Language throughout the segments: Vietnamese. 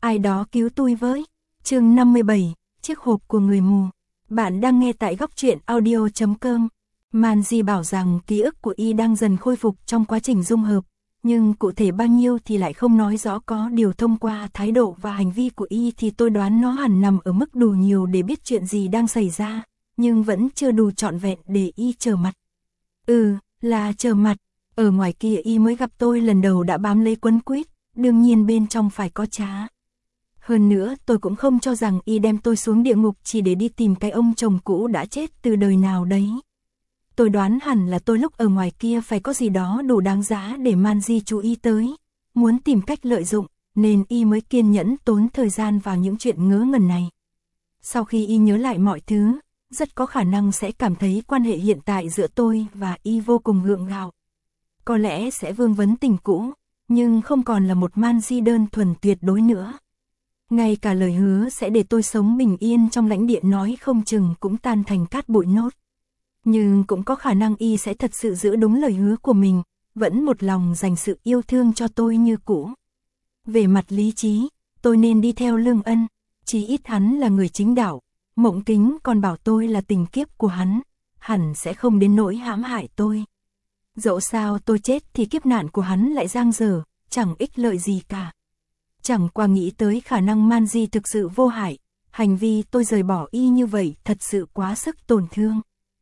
Ai đó cứu tôi với. Chương 57, chiếc hộp của người mù. Bạn đang nghe tại góc truyện audio.com. Manji bảo rằng ký ức của y đang dần khôi phục trong quá trình dung hợp, nhưng cụ thể bao nhiêu thì lại không nói rõ, có điều thông qua thái độ và hành vi của y thì tôi đoán nó hẳn nằm ở mức đủ nhiều để biết chuyện gì đang xảy ra, nhưng vẫn chưa đủ trọn vẹn để y trở mặt. Là trở mặt. Ở ngoài kia y mới gặp tôi lần đầu đã bám lấy quấn quýt, đương nhiên bên trong phải có trá. Hơn nữa tôi cũng không cho rằng y đem tôi xuống địa ngục chỉ để đi tìm cái ông chồng cũ đã chết từ đời nào đấy. Tôi đoán hẳn là tôi lúc ở ngoài kia phải có gì đó đủ đáng giá để Manji chú ý tới, muốn tìm cách lợi dụng, nên y mới kiên nhẫn tốn thời gian vào những chuyện ngớ ngẩn này. Sau khi y nhớ lại mọi thứ, rất có khả năng sẽ cảm thấy quan hệ hiện tại giữa tôi và y vô cùng gượng gạo. Có lẽ sẽ vương vấn tình cũ, nhưng không còn là một Manji đơn thuần tuyệt đối nữa. Ngay cả lời hứa sẽ để tôi sống bình yên trong lãnh địa nói không chừng cũng tan thành cát bụi nốt. Nhưng cũng có khả năng y sẽ thật sự giữ đúng lời hứa của mình, vẫn một lòng dành sự yêu thương cho tôi như cũ. Về mặt lý trí, tôi nên đi theo Lương Ân, chí ít hắn là người chính đạo. Mộng Kính còn bảo tôi là tình kiếp của hắn, hẳn sẽ không đến nỗi hãm hại tôi. Dẫu sao tôi chết thì kiếp nạn của hắn lại dang dở, chẳng ích lợi gì cả. Chẳng qua nghĩ tới khả năng Manji thực sự vô hại, hành vi tôi rời bỏ y như vậy thật sự quá sức tổn thương.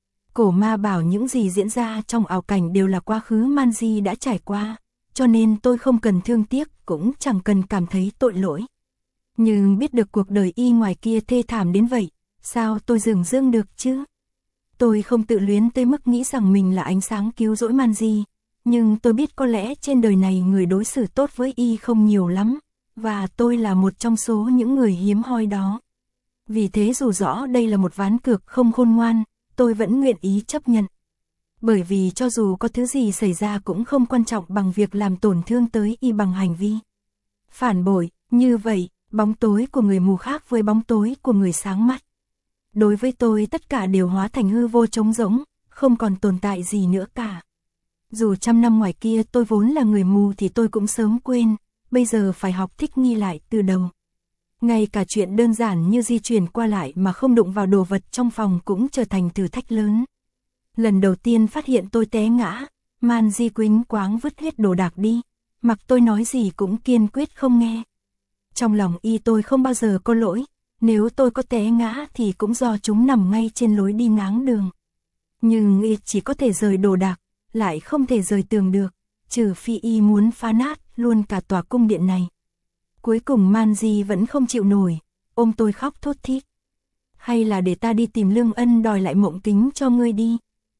Cổ ma bảo những gì diễn ra trong ảo cảnh đều là quá khứ Manji đã trải qua, cho nên tôi không cần thương tiếc, cũng chẳng cần cảm thấy tội lỗi. Nhưng biết được cuộc đời y ngoài kia thê thảm đến vậy, sao tôi dừng dưng được chứ? Tôi không tự luyến tới mức nghĩ rằng mình là ánh sáng cứu rỗi Manji, nhưng tôi biết có lẽ trên đời này người đối xử tốt với y không nhiều lắm, và tôi là một trong số những người hiếm hoi đó. Vì thế dù rõ đây là một ván cược không khôn ngoan, tôi vẫn nguyện ý chấp nhận. Bởi vì cho dù có thứ gì xảy ra cũng không quan trọng bằng việc làm tổn thương tới y bằng hành vi phản bội. Như vậy, bóng tối của người mù khác với bóng tối của người sáng mắt. Đối với tôi tất cả đều hóa thành hư vô trống rỗng, không còn tồn tại gì nữa cả. Dù trăm năm ngoài kia tôi vốn là người mù thì tôi cũng sớm quên, bây giờ phải học thích nghi lại từ đầu. Ngay cả chuyện đơn giản như di chuyển qua lại mà không đụng vào đồ vật trong phòng cũng trở thành thử thách lớn. Lần đầu tiên phát hiện tôi té ngã, Manji quĩnh quáng vứt hết đồ đạc đi, mặc tôi nói gì cũng kiên quyết không nghe. Trong lòng y tôi không bao giờ có lỗi, nếu tôi có té ngã thì cũng do chúng nằm ngay trên lối đi ngáng đường. Nhưng y chỉ có thể rời đồ đạc, lại không thể rời tường được, trừ phi y muốn phá nát luôn cả tòa cung điện này. Cuối cùng Manji vẫn không chịu nổi, ôm tôi khóc thút thít. Hay là để ta đi tìm Lương Ân đòi lại Mộng Kính cho ngươi đi.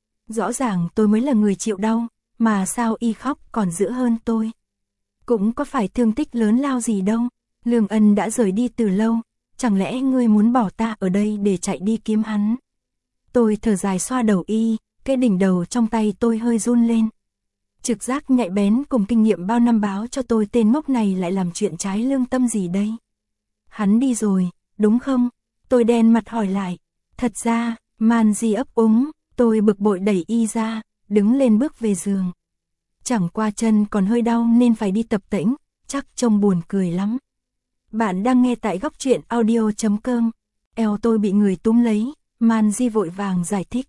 Rõ ràng tôi mới là người chịu đau, mà sao y khóc còn dữ hơn tôi. Cũng có phải thương tích lớn lao gì đâu, Lương Ân đã rời đi từ lâu, chẳng lẽ ngươi muốn bỏ ta ở đây để chạy đi kiếm hắn. Tôi thở dài xoa đầu y, cái đỉnh đầu trong tay tôi hơi run lên. Trực giác nhạy bén cùng kinh nghiệm bao năm báo cho tôi tên ngốc này lại làm chuyện trái lương tâm gì đây. Hắn đi rồi, đúng không? Tôi đen mặt hỏi lại. Thật ra, Manji ấp úng, tôi bực bội đẩy y ra, đứng lên bước về giường. Chẳng qua chân còn hơi đau nên phải đi tập tễnh, chắc trông buồn cười lắm. Bạn đang nghe tại góc truyện audio.com. Eo tôi bị người túm lấy, Manji vội vàng giải thích.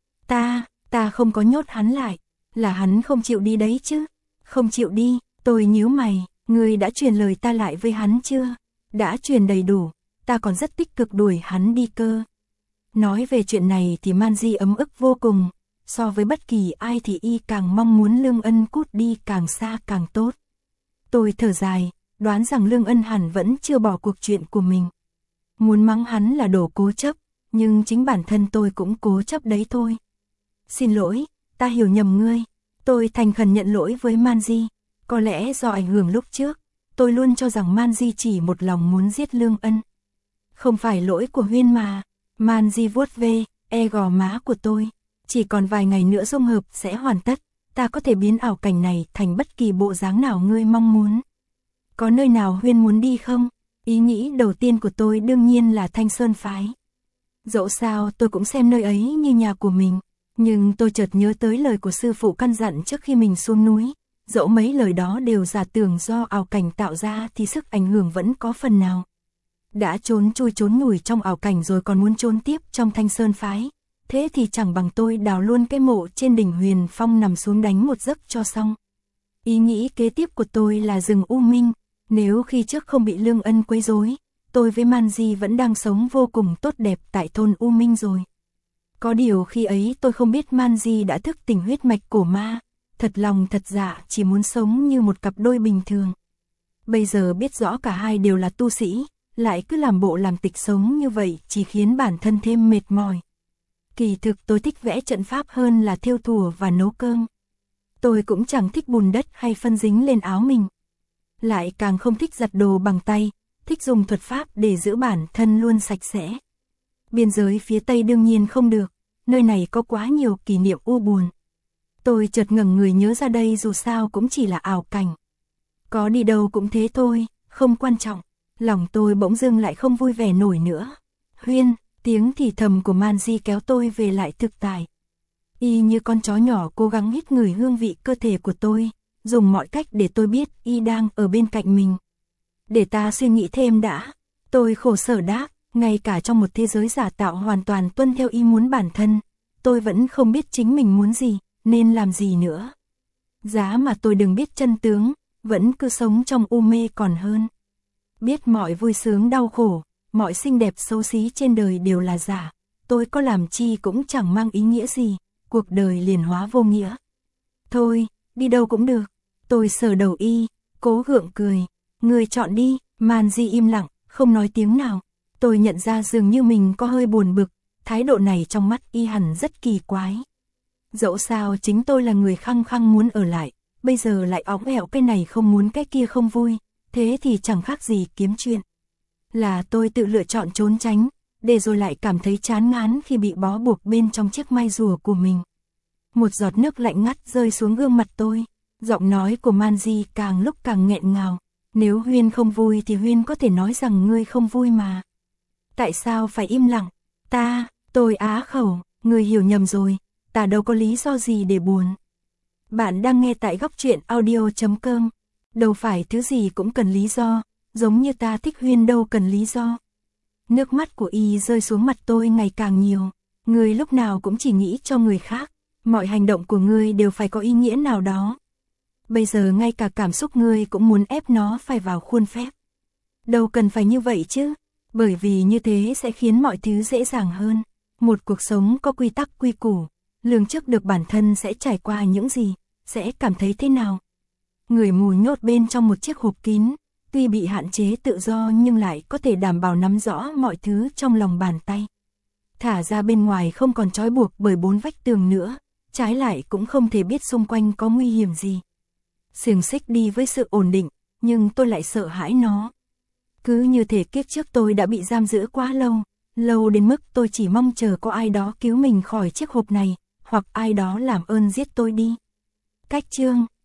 Ta không có nhốt hắn lại, là hắn không chịu đi đấy chứ. Không chịu đi, tôi nhíu mày, ngươi đã truyền lời ta lại với hắn chưa? Đã truyền đầy đủ, ta còn rất tích cực đuổi hắn đi cơ. Nói về chuyện này thì Manji ấm ức vô cùng, so với bất kỳ ai thì y càng mong muốn Lương Ân cút đi càng xa càng tốt. Tôi thở dài, đoán rằng Lương Ân hẳn vẫn chưa bỏ cuộc chuyện của mình. Muốn mắng hắn là đồ cố chấp, nhưng chính bản thân tôi cũng cố chấp đấy thôi. Xin lỗi, ta hiểu nhầm ngươi. Tôi thành khẩn nhận lỗi với Manji. Có lẽ do ảnh hưởng lúc trước, tôi luôn cho rằng Manji chỉ một lòng muốn giết Lương Ân. Không phải lỗi của Huyên mà. Manji vuốt ve gò má của tôi. Chỉ còn vài ngày nữa dung hợp sẽ hoàn tất, ta có thể biến ảo cảnh này thành bất kỳ bộ dáng nào ngươi mong muốn. Có nơi nào Huyên muốn đi không? Ý nghĩ đầu tiên của tôi đương nhiên là Thanh Sơn phái. Dẫu sao tôi cũng xem nơi ấy như nhà của mình, nhưng tôi chợt nhớ tới lời của sư phụ căn dặn trước khi mình xuống núi, dẫu mấy lời đó đều giả tưởng do ảo cảnh tạo ra thì sức ảnh hưởng vẫn có phần nào. Đã trốn chui trốn nhủi trong ảo cảnh rồi còn muốn trốn tiếp trong Thanh Sơn phái, thế thì chẳng bằng tôi đào luôn cái mộ trên đỉnh Huyền Phong nằm xuống đánh một giấc cho xong. Ý nghĩ kế tiếp của tôi là rừng U Minh, nếu khi trước không bị Lương Ân quấy rối, tôi với Man Di vẫn đang sống vô cùng tốt đẹp tại thôn U Minh rồi. Có điều khi ấy tôi không biết Man Di đã thức tỉnh huyết mạch cổ ma, thật lòng thật dạ chỉ muốn sống như một cặp đôi bình thường. Bây giờ biết rõ cả hai đều là tu sĩ, lại cứ làm bộ làm tịch sống như vậy chỉ khiến bản thân thêm mệt mỏi. Kỳ thực tôi thích vẽ trận pháp hơn là thêu thùa và nấu cơm. Tôi cũng chẳng thích bùn đất hay phân dính lên áo mình. Lại càng không thích giặt đồ bằng tay, thích dùng thuật pháp để giữ bản thân luôn sạch sẽ. Biên giới phía Tây đương nhiên không được, nơi này có quá nhiều kỷ niệm u buồn. Tôi chợt ngẩng người nhớ ra đây dù sao cũng chỉ là ảo cảnh. Có đi đâu cũng thế thôi, không quan trọng. Lòng tôi bỗng dưng lại không vui vẻ nổi nữa. Huyên, tiếng thì thầm của Man Di kéo tôi về lại thực tại. Y như con chó nhỏ cố gắng hít ngửi hương vị cơ thể của tôi, dùng mọi cách để tôi biết Y đang ở bên cạnh mình. Để ta suy nghĩ thêm đã. Tôi khổ sở đáp, ngay cả trong một thế giới giả tạo hoàn toàn tuân theo ý muốn bản thân, tôi vẫn không biết chính mình muốn gì, nên làm gì nữa. Giá mà tôi đừng biết chân tướng, vẫn cứ sống trong u mê còn hơn. Biết mọi vui sướng đau khổ, mọi xinh đẹp xấu xí trên đời đều là giả, tôi có làm chi cũng chẳng mang ý nghĩa gì, cuộc đời liền hóa vô nghĩa. Thôi, đi đâu cũng được. Tôi sờ đầu Y, cố gượng cười. Người chọn đi. Man Di im lặng, không nói tiếng nào. Tôi nhận ra dường như mình có hơi buồn bực, thái độ này trong mắt Y hẳn rất kỳ quái. Dẫu sao chính tôi là người khăng khăng muốn ở lại, bây giờ lại óng ẻo cái này không muốn cái kia không vui, thế thì chẳng khác gì kiếm chuyện. Là tôi tự lựa chọn trốn tránh, để rồi lại cảm thấy chán ngán khi bị bó buộc bên trong chiếc mai rùa của mình. Một giọt nước lạnh ngắt rơi xuống gương mặt tôi, giọng nói của Man Di càng lúc càng nghẹn ngào. Nếu Huyên không vui thì Huyên có thể nói rằng ngươi không vui mà. Tại sao phải im lặng? Tôi á khẩu, ngươi hiểu nhầm rồi, ta đâu có lý do gì để buồn. Bạn đang nghe tại Góc Truyện Audio.com. Đâu phải thứ gì cũng cần lý do, giống như ta thích Huyên đâu cần lý do. Nước mắt của Y rơi xuống mặt tôi ngày càng nhiều. Ngươi lúc nào cũng chỉ nghĩ cho người khác, mọi hành động của ngươi đều phải có ý nghĩa nào đó. Bây giờ ngay cả cảm xúc ngươi cũng muốn ép nó phải vào khuôn phép. Đâu cần phải như vậy chứ, bởi vì như thế sẽ khiến mọi thứ dễ dàng hơn. Một cuộc sống có quy tắc quy củ, lường trước được bản thân sẽ trải qua những gì, sẽ cảm thấy thế nào. Người mù nhốt bên trong một chiếc hộp kín, tuy bị hạn chế tự do nhưng lại có thể đảm bảo nắm rõ mọi thứ trong lòng bàn tay. Thả ra bên ngoài không còn trói buộc bởi bốn vách tường nữa, trái lại cũng không thể biết xung quanh có nguy hiểm gì. Xiềng xích đi với sự ổn định, nhưng tôi lại sợ hãi nó. Cứ như thể kiếp trước tôi đã bị giam giữ quá lâu đến mức tôi chỉ mong chờ có ai đó cứu mình khỏi chiếc hộp này, hoặc ai đó làm ơn giết tôi đi. Cách chương